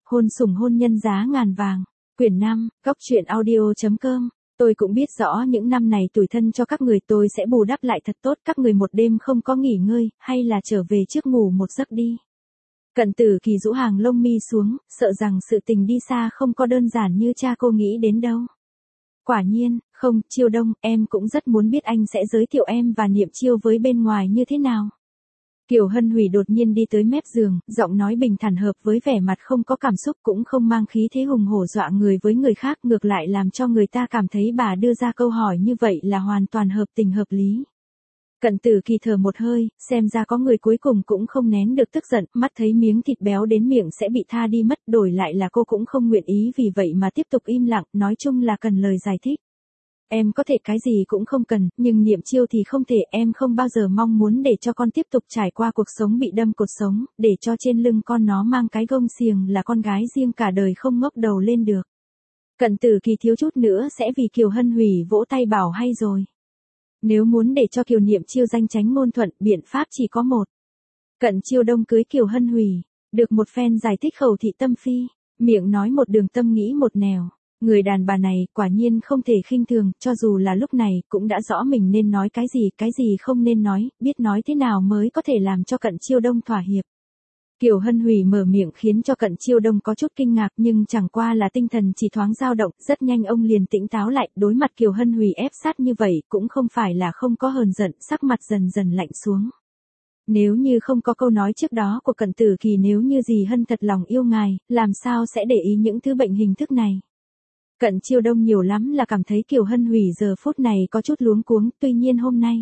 Hôn sủng hôn nhân giá ngàn vàng. Quyển 5, Góc Truyện Audio.com. Tôi cũng biết rõ những năm này tủi thân cho các người, tôi sẽ bù đắp lại thật tốt. Các người một đêm không có nghỉ ngơi, hay là trở về trước ngủ một giấc đi. Cận Tử Kỳ rũ hàng lông mi xuống, sợ rằng sự tình đi xa không có đơn giản như cha cô nghĩ đến đâu. Quả nhiên, không, Chiêu Đông, em cũng rất muốn biết anh sẽ giới thiệu em và Niệm Chiêu với bên ngoài như thế nào. Kiều Hân Hủy đột nhiên đi tới mép giường, giọng nói bình thản hợp với vẻ mặt không có cảm xúc, cũng không mang khí thế hùng hổ dọa người với người khác, ngược lại làm cho người ta cảm thấy bà đưa ra câu hỏi như vậy là hoàn toàn hợp tình hợp lý. Cận Tử Kỳ thở một hơi, xem ra có người cuối cùng cũng không nén được tức giận, mắt thấy miếng thịt béo đến miệng sẽ bị tha đi mất, đổi lại là cô cũng không nguyện ý vì vậy mà tiếp tục im lặng, nói chung là cần lời giải thích. Em có thể cái gì cũng không cần, nhưng Niệm Chiêu thì không thể, em không bao giờ mong muốn để cho con tiếp tục trải qua cuộc sống bị đâm cột sống, để cho trên lưng con nó mang cái gông xiềng là con gái riêng cả đời không ngóc đầu lên được. Cận Tử Kỳ thiếu chút nữa sẽ vì Kiều Hân Hủy vỗ tay bảo hay rồi. Nếu muốn để cho Kiều Niệm Chiêu danh chánh ngôn thuận, biện pháp chỉ có một. Cận Chiêu Đông cưới Kiều Hân Hủy, được một phen giải thích khẩu thị tâm phi, miệng nói một đường tâm nghĩ một nẻo. Người đàn bà này quả nhiên không thể khinh thường, cho dù là lúc này cũng đã rõ mình nên nói cái gì không nên nói, biết nói thế nào mới có thể làm cho Cận Chiêu Đông thỏa hiệp. Kiều Hân Hủy mở miệng khiến cho Cận Chiêu Đông có chút kinh ngạc, nhưng chẳng qua là tinh thần chỉ thoáng dao động, rất nhanh ông liền tỉnh táo lại, đối mặt Kiều Hân Hủy ép sát như vậy, cũng không phải là không có hờn giận, sắc mặt dần dần lạnh xuống. Nếu như không có câu nói trước đó của Cận Tử Kỳ, nếu như dì Hân thật lòng yêu ngài, làm sao sẽ để ý những thứ bệnh hình thức này. Cận Chiêu Đông nhiều lắm là cảm thấy Kiều Hân Hủy giờ phút này có chút luống cuống, tuy nhiên hôm nay.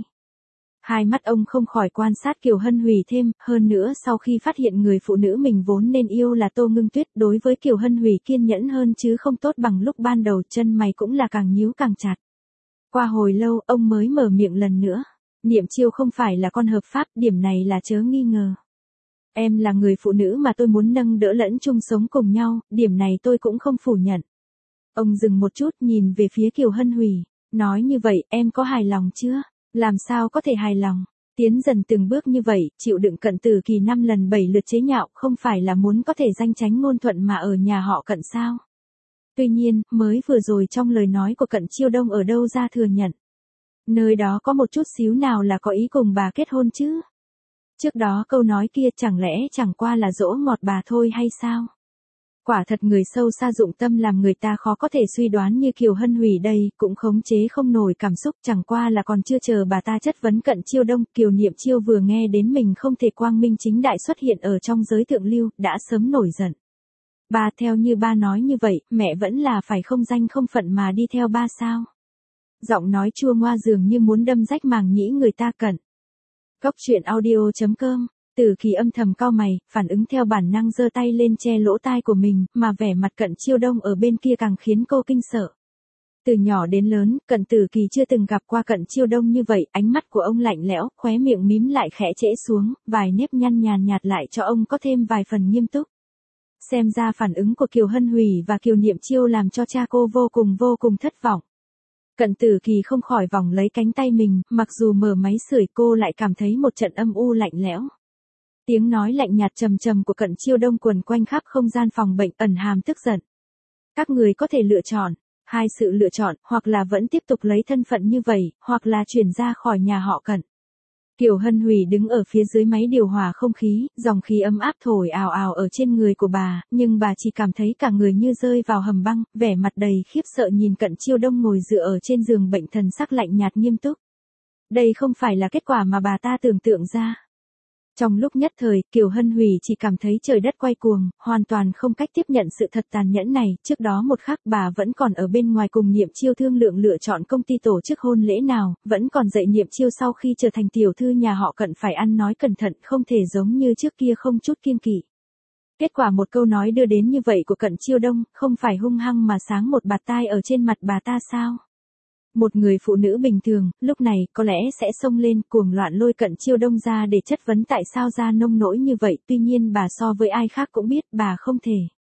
Hai mắt ông không khỏi quan sát Kiều Hân Hủy thêm, hơn nữa sau khi phát hiện người phụ nữ mình vốn nên yêu là Tô Ngưng Tuyết, đối với Kiều Hân Hủy kiên nhẫn hơn chứ không tốt bằng lúc ban đầu, chân mày cũng là càng nhíu càng chặt. Qua hồi lâu, ông mới mở miệng lần nữa. Niệm Chiêu không phải là con hợp pháp, điểm này là chớ nghi ngờ. Em là người phụ nữ mà tôi muốn nâng đỡ lẫn chung sống cùng nhau, điểm này tôi cũng không phủ nhận. Ông dừng một chút nhìn về phía Kiều Hân Hủy, nói như vậy em có hài lòng chưa? Làm sao có thể hài lòng? Tiến dần từng bước như vậy, chịu đựng Cận Tử Kỳ 5 lần 7 lượt chế nhạo, không phải là muốn có thể danh chánh ngôn thuận mà ở nhà họ Cận sao? Tuy nhiên, mới vừa rồi trong lời nói của Cận Chiêu Đông ở đâu ra thừa nhận. Nơi đó có một chút xíu nào là có ý cùng bà kết hôn chứ? Trước đó câu nói kia chẳng lẽ chẳng qua là dỗ ngọt bà thôi hay sao? Quả thật người sâu xa dụng tâm làm người ta khó có thể suy đoán, như Kiều Hân Hủy đây, cũng khống chế không nổi cảm xúc, chẳng qua là còn chưa chờ bà ta chất vấn Cận Chiêu Đông, Kiều Niệm Chiêu vừa nghe đến mình không thể quang minh chính đại xuất hiện ở trong giới thượng lưu, đã sớm nổi giận. Ba, theo như ba nói như vậy, mẹ vẫn là phải không danh không phận mà đi theo ba sao? Giọng nói chua ngoa dường như muốn đâm rách màng nhĩ người ta. Cận. Góc Truyện Audio.com. Tử Kỳ âm thầm cau mày, phản ứng theo bản năng giơ tay lên che lỗ tai của mình, mà vẻ mặt Cận Chiêu Đông ở bên kia càng khiến cô kinh sợ. Từ nhỏ đến lớn, Cận Tử Kỳ chưa từng gặp qua Cận Chiêu Đông như vậy, ánh mắt của ông lạnh lẽo, khóe miệng mím lại khẽ trễ xuống, vài nếp nhăn nhàn nhạt lại cho ông có thêm vài phần nghiêm túc. Xem ra phản ứng của Kiều Hân Hủy và Kiều Niệm Chiêu làm cho cha cô vô cùng thất vọng. Cận Tử Kỳ không khỏi vòng lấy cánh tay mình, mặc dù mở máy sưởi cô lại cảm thấy một trận âm u lạnh lẽo. Tiếng nói lạnh nhạt trầm trầm của Cận Chiêu Đông quần quanh khắp không gian phòng bệnh, ẩn hàm tức giận. Các người có thể lựa chọn, hai sự lựa chọn, hoặc là vẫn tiếp tục lấy thân phận như vậy, hoặc là chuyển ra khỏi nhà họ Cận. Kiều Hân Hủy đứng ở phía dưới máy điều hòa không khí, dòng khí ấm áp thổi ào ào ở trên người của bà, nhưng bà chỉ cảm thấy cả người như rơi vào hầm băng, vẻ mặt đầy khiếp sợ nhìn Cận Chiêu Đông ngồi dựa ở trên giường bệnh, thần sắc lạnh nhạt nghiêm túc. Đây không phải là kết quả mà bà ta tưởng tượng ra. Trong lúc nhất thời, Kiều Hân Hủy chỉ cảm thấy trời đất quay cuồng, hoàn toàn không cách tiếp nhận sự thật tàn nhẫn này. Trước đó một khắc bà vẫn còn ở bên ngoài cùng Niệm Chiêu thương lượng lựa chọn công ty tổ chức hôn lễ nào, vẫn còn dạy Niệm Chiêu sau khi trở thành tiểu thư nhà họ Cận phải ăn nói cẩn thận, không thể giống như trước kia không chút kiêng kỵ. Kết quả một câu nói đưa đến như vậy của Cận Chiêu Đông, không phải hung hăng mà sáng một bạt tai ở trên mặt bà ta sao? Một người phụ nữ bình thường, lúc này, có lẽ sẽ xông lên, cuồng loạn lôi Cận Chiêu Đông ra để chất vấn tại sao ra nông nỗi như vậy, tuy nhiên bà so với ai khác cũng biết, bà không thể.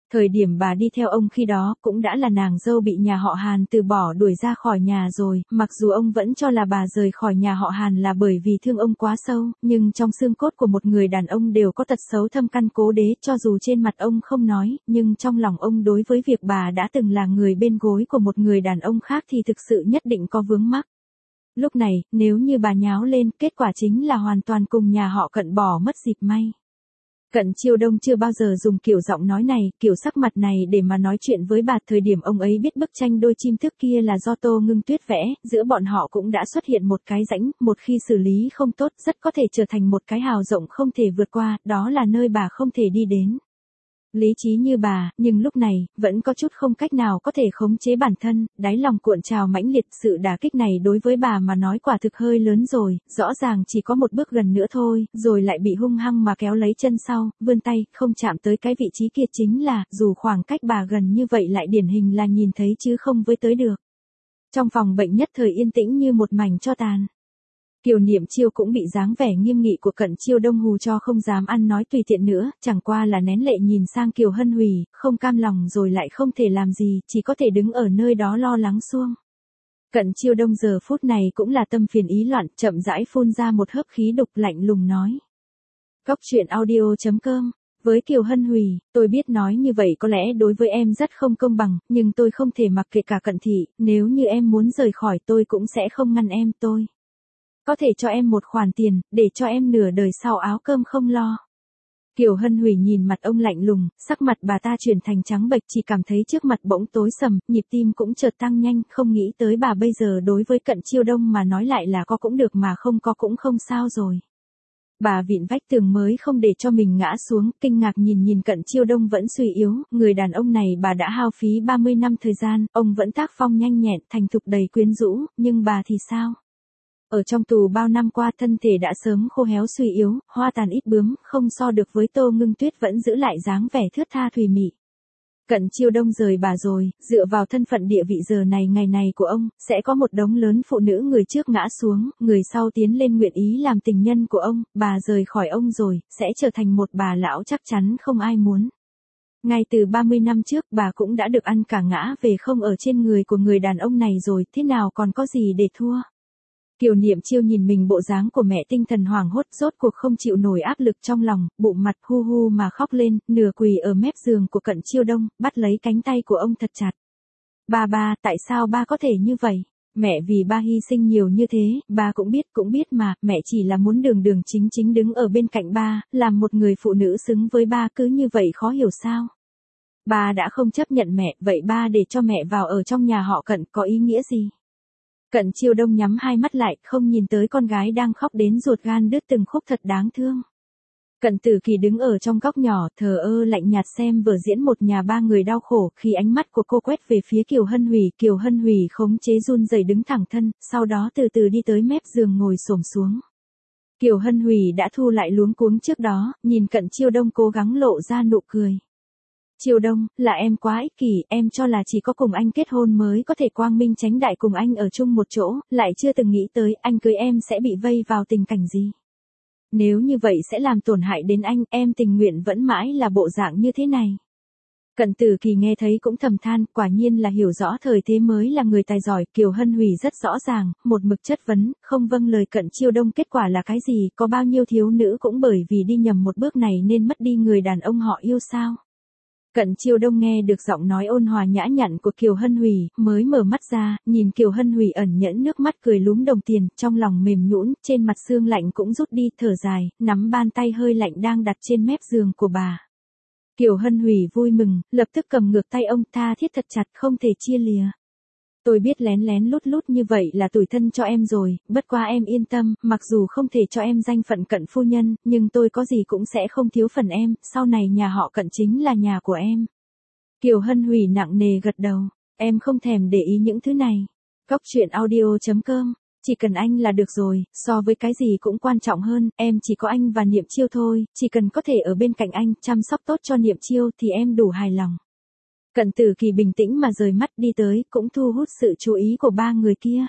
Thời điểm bà đi theo ông khi đó cũng đã là nàng dâu bị nhà họ Hàn từ bỏ đuổi ra khỏi nhà rồi, mặc dù ông vẫn cho là bà rời khỏi nhà họ Hàn là bởi vì thương ông quá sâu, nhưng trong xương cốt của một người đàn ông đều có tật xấu thâm căn cố đế, cho dù trên mặt ông không nói, nhưng trong lòng ông đối với việc bà đã từng là người bên gối của một người đàn ông khác thì thực sự nhất định có vướng mắc. Lúc này, nếu như bà nháo lên, kết quả chính là hoàn toàn cùng nhà họ Cận bỏ mất dịp may. Cận Chiêu Đông chưa bao giờ dùng kiểu giọng nói này, kiểu sắc mặt này để mà nói chuyện với bà. Thời điểm ông ấy biết bức tranh đôi chim thức kia là do Tô Ngưng Tuyết vẽ, giữa bọn họ cũng đã xuất hiện một cái rãnh, một khi xử lý không tốt rất có thể trở thành một cái hào rộng không thể vượt qua, đó là nơi bà không thể đi đến. Lý trí như bà, nhưng lúc này, vẫn có chút không cách nào có thể khống chế bản thân, đáy lòng cuộn trào mãnh liệt. Sự đả kích này đối với bà mà nói quả thực hơi lớn rồi, rõ ràng chỉ có một bước gần nữa thôi, rồi lại bị hung hăng mà kéo lấy chân sau, vươn tay, không chạm tới cái vị trí kia, chính là, dù khoảng cách bà gần như vậy lại điển hình là nhìn thấy chứ không với tới được. Trong phòng bệnh nhất thời yên tĩnh như một mảnh tro tàn. Kiều Niệm Chiêu cũng bị dáng vẻ nghiêm nghị của Cận Chiêu Đông hù cho không dám ăn nói tùy tiện nữa, chẳng qua là nén lệ nhìn sang Kiều Hân Hủy, không cam lòng rồi lại không thể làm gì, chỉ có thể đứng ở nơi đó lo lắng xuông. Cận Chiêu Đông giờ phút này cũng là tâm phiền ý loạn, chậm rãi phun ra một hớp khí độc, lạnh lùng nói. Cóc truyện audio.com. Với Kiều Hân Hủy, tôi biết nói như vậy có lẽ đối với em rất không công bằng, nhưng tôi không thể mặc kệ cả Cận thị, nếu như em muốn rời khỏi tôi cũng sẽ không ngăn em, tôi có thể cho em một khoản tiền, để cho em nửa đời sau áo cơm không lo. Kiều Hân Hủy nhìn mặt ông lạnh lùng, sắc mặt bà ta chuyển thành trắng bệch, chỉ cảm thấy trước mặt bỗng tối sầm, nhịp tim cũng chợt tăng nhanh, không nghĩ tới bà bây giờ đối với Cận Chiêu Đông mà nói lại là có cũng được mà không có cũng không sao rồi. Bà vịn vách tường mới không để cho mình ngã xuống, kinh ngạc nhìn Cận Chiêu Đông vẫn suy yếu, người đàn ông này bà đã hao phí 30 năm thời gian, ông vẫn tác phong nhanh nhẹn, thành thục đầy quyến rũ, nhưng bà thì sao? Ở trong tù bao năm qua thân thể đã sớm khô héo suy yếu, hoa tàn ít bướm, không so được với Tô Ngưng Tuyết vẫn giữ lại dáng vẻ thướt tha thùy mị. Cận Chiêu Đông rời bà rồi, dựa vào thân phận địa vị giờ này ngày này của ông, sẽ có một đống lớn phụ nữ người trước ngã xuống, người sau tiến lên nguyện ý làm tình nhân của ông, bà rời khỏi ông rồi, sẽ trở thành một bà lão chắc chắn không ai muốn. Ngay từ 30 năm trước bà cũng đã được ăn cả ngã về không ở trên người của người đàn ông này rồi, thế nào còn có gì để thua. Kiều Niệm Chiêu nhìn mình bộ dáng của mẹ tinh thần hoảng hốt, rốt cuộc không chịu nổi áp lực trong lòng, bụng mặt hu hu mà khóc lên, nửa quỳ ở mép giường của Cận Chiêu Đông, bắt lấy cánh tay của ông thật chặt. Ba, tại sao ba có thể như vậy? Mẹ vì ba hy sinh nhiều như thế, ba cũng biết mà, mẹ chỉ là muốn đường đường chính chính đứng ở bên cạnh ba, làm một người phụ nữ xứng với ba, cứ như vậy khó hiểu sao? Ba đã không chấp nhận mẹ, vậy ba để cho mẹ vào ở trong nhà họ Cận có ý nghĩa gì? Cận Chiêu Đông nhắm hai mắt lại, không nhìn tới con gái đang khóc đến ruột gan đứt từng khúc thật đáng thương. Cận Tử Kỳ đứng ở trong góc nhỏ, thờ ơ lạnh nhạt xem vở diễn một nhà ba người đau khổ, khi ánh mắt của cô quét về phía Kiều Hân Hủy khống chế run rẩy đứng thẳng thân, sau đó từ từ đi tới mép giường ngồi xổm xuống. Kiều Hân Hủy đã thu lại luống cuống trước đó, nhìn Cận Chiêu Đông cố gắng lộ ra nụ cười. Chiêu Đông, là em quá ích kỷ, em cho là chỉ có cùng anh kết hôn mới có thể quang minh chánh đại cùng anh ở chung một chỗ, lại chưa từng nghĩ tới anh cưới em sẽ bị vây vào tình cảnh gì. Nếu như vậy sẽ làm tổn hại đến anh, em tình nguyện vẫn mãi là bộ dạng như thế này. Cận Tử Kỳ nghe thấy cũng thầm than, quả nhiên là hiểu rõ thời thế mới là người tài giỏi. Kiều Hân Hủy rất rõ ràng, một mực chất vấn, không vâng lời Cận Chiêu Đông, kết quả là cái gì, có bao nhiêu thiếu nữ cũng bởi vì đi nhầm một bước này nên mất đi người đàn ông họ yêu sao. Cận Chiêu Đông nghe được giọng nói ôn hòa nhã nhặn của Kiều Hân Hủy, mới mở mắt ra, nhìn Kiều Hân Hủy ẩn nhẫn nước mắt cười lúm đồng tiền, trong lòng mềm nhũn, trên mặt sương lạnh cũng rút đi, thở dài, nắm bàn tay hơi lạnh đang đặt trên mép giường của bà. Kiều Hân Hủy vui mừng, lập tức cầm ngược tay ông, tha thiết thật chặt, không thể chia lìa. Tôi biết lén lén lút lút như vậy là tủi thân cho em rồi, bất quá em yên tâm, mặc dù không thể cho em danh phận Cận phu nhân, nhưng tôi có gì cũng sẽ không thiếu phần em, sau này nhà họ Cận chính là nhà của em. Kiều Hân Hủy nặng nề gật đầu, em không thèm để ý những thứ này. Cóc truyện audio.com, chỉ cần anh là được rồi, so với cái gì cũng quan trọng hơn, em chỉ có anh và Niệm Chiêu thôi, chỉ cần có thể ở bên cạnh anh, chăm sóc tốt cho Niệm Chiêu thì em đủ hài lòng. Cận Tử Kỳ bình tĩnh mà rời mắt đi tới, cũng thu hút sự chú ý của ba người kia.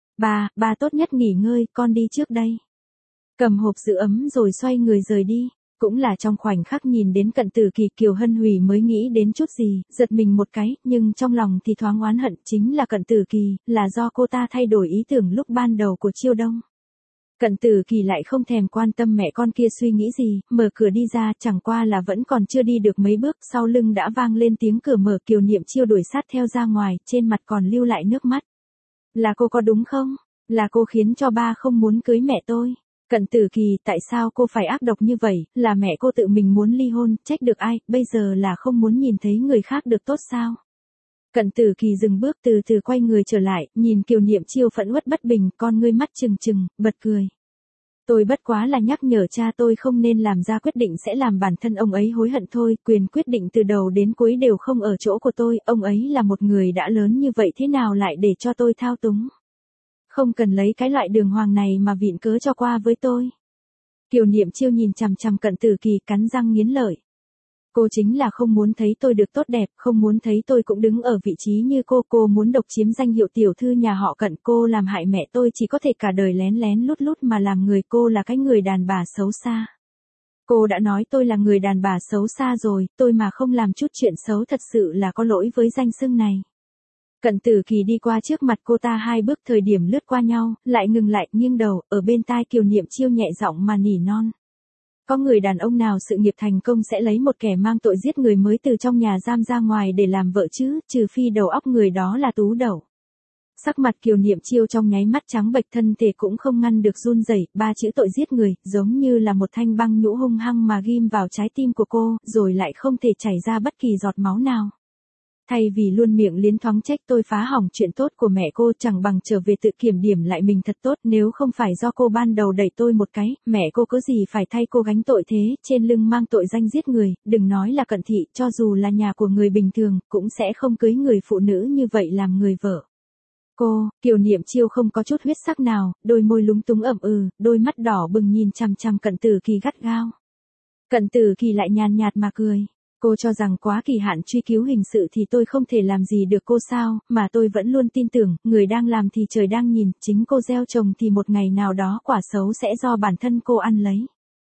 Ba tốt nhất nghỉ ngơi, con đi trước đây. Cầm hộp giữ ấm rồi xoay người rời đi. Cũng là trong khoảnh khắc nhìn đến Cận Tử Kỳ, Kiều Hân Hủy mới nghĩ đến chút gì, giật mình một cái, nhưng trong lòng thì thoáng oán hận, chính là Cận Tử Kỳ, là do cô ta thay đổi ý tưởng lúc ban đầu của Chiêu Đông. Cận Tử Kỳ lại không thèm quan tâm mẹ con kia suy nghĩ gì, mở cửa đi ra, chẳng qua là vẫn còn chưa đi được mấy bước, sau lưng đã vang lên tiếng cửa mở. Kiều Niệm Chiêu đuổi sát theo ra ngoài, trên mặt còn lưu lại nước mắt. Là cô có đúng không? Là cô khiến cho ba không muốn cưới mẹ tôi. Cận Tử Kỳ, tại sao cô phải ác độc như vậy, là mẹ cô tự mình muốn ly hôn, trách được ai, bây giờ là không muốn nhìn thấy người khác được tốt sao? Cận Tử Kỳ dừng bước, từ từ quay người trở lại, nhìn Kiều Niệm Chiêu phẫn uất bất bình, con ngươi mắt trừng trừng, bật cười. Tôi bất quá là nhắc nhở cha tôi không nên làm ra quyết định sẽ làm bản thân ông ấy hối hận thôi, quyền quyết định từ đầu đến cuối đều không ở chỗ của tôi, ông ấy là một người đã lớn như vậy thế nào lại để cho tôi thao túng. Không cần lấy cái loại đường hoàng này mà viện cớ cho qua với tôi. Kiều Niệm Chiêu nhìn chằm chằm Cận Tử Kỳ, cắn răng nghiến lợi. Cô chính là không muốn thấy tôi được tốt đẹp, không muốn thấy tôi cũng đứng ở vị trí như cô muốn độc chiếm danh hiệu tiểu thư nhà họ Cận, cô làm hại mẹ tôi chỉ có thể cả đời lén lén lút lút mà làm người, cô là cái người đàn bà xấu xa. Cô đã nói tôi là người đàn bà xấu xa rồi, tôi mà không làm chút chuyện xấu thật sự là có lỗi với danh xưng này. Cận Tử Kỳ đi qua trước mặt cô ta 2 bước, thời điểm lướt qua nhau, lại ngừng lại, nghiêng đầu, ở bên tai Kiều Niệm Chiêu nhẹ giọng mà nỉ non. Có người đàn ông nào sự nghiệp thành công sẽ lấy một kẻ mang tội giết người mới từ trong nhà giam ra ngoài để làm vợ chứ, trừ phi đầu óc người đó là Tú Đậu. Sắc mặt Kiều Niệm Chiêu trong nháy mắt trắng bệch, thân thể cũng không ngăn được run rẩy, 3 chữ tội giết người, giống như là một thanh băng nhũ hung hăng mà ghim vào trái tim của cô, rồi lại không thể chảy ra bất kỳ giọt máu nào. Thay vì luôn miệng liến thoáng trách tôi phá hỏng chuyện tốt của mẹ cô, chẳng bằng trở về tự kiểm điểm lại mình thật tốt, nếu không phải do cô ban đầu đẩy tôi một cái, mẹ cô có gì phải thay cô gánh tội thế, trên lưng mang tội danh giết người, đừng nói là Cận thị, cho dù là nhà của người bình thường, cũng sẽ không cưới người phụ nữ như vậy làm người vợ. Cô, Kiều Niệm Chiêu không có chút huyết sắc nào, đôi môi lúng túng ẩm đôi mắt đỏ bừng nhìn chằm chằm Cận Tử Kỳ gắt gao. Cận Tử Kỳ lại nhàn nhạt mà cười. Cô cho rằng quá kỳ hạn truy cứu hình sự thì tôi không thể làm gì được cô sao, mà tôi vẫn luôn tin tưởng, người đang làm thì trời đang nhìn, chính cô gieo trồng thì một ngày nào đó quả xấu sẽ do bản thân cô ăn lấy.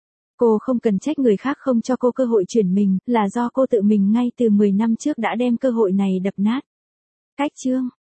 Cô không cần trách người khác không cho cô cơ hội chuyển mình, là do cô tự mình ngay từ 10 năm trước đã đem cơ hội này đập nát. Cách chương